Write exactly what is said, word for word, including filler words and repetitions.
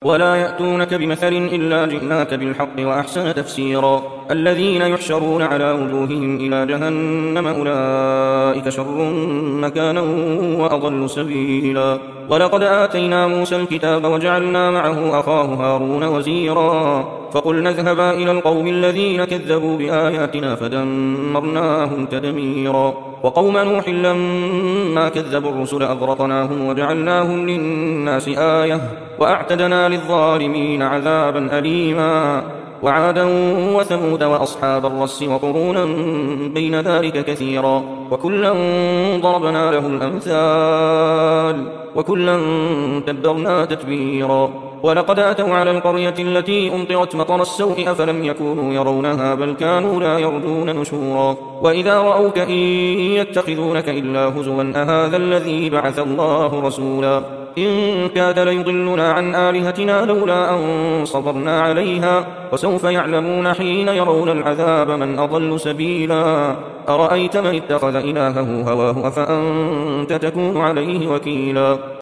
ولا يأتونك بمثل إلا جئناك بالحق وأحسن تفسيرا الذين يحشرون على وجوههم إلى جهنم أولئك شر مكانا وأضل سبيلا ولقد آتينا موسى الكتاب وجعلنا معه أخاه هارون وزيرا فقلنا اذهبا إلى القوم الذين كذبوا بآياتنا فدمرناهم تدميرا وقوم نوح لما كذبوا الرسل أغرقناهم وجعلناهم للناس آية وأعتدنا للظالمين عذابا أليما وعادا وثمود وأصحاب الرس وقرونا بين ذلك كثيرا وكلا ضربنا له الأمثال وكلا تبرنا تتبيرا ولقد أتوا على القرية التي أمطرت مطر السوء أفلم يكونوا يرونها بل كانوا لا يرجون نشورا وإذا رأوك إن يتخذونك إلا هزوا أهذا الذي بعث الله رسولا إن كاد ليضلنا عن آلهتنا لولا أن صبرنا عليها وسوف يعلمون حين يرون العذاب من أضل سبيلا أرأيت من اتخذ إلهه هواه أفأنت تكون عليه وكيلا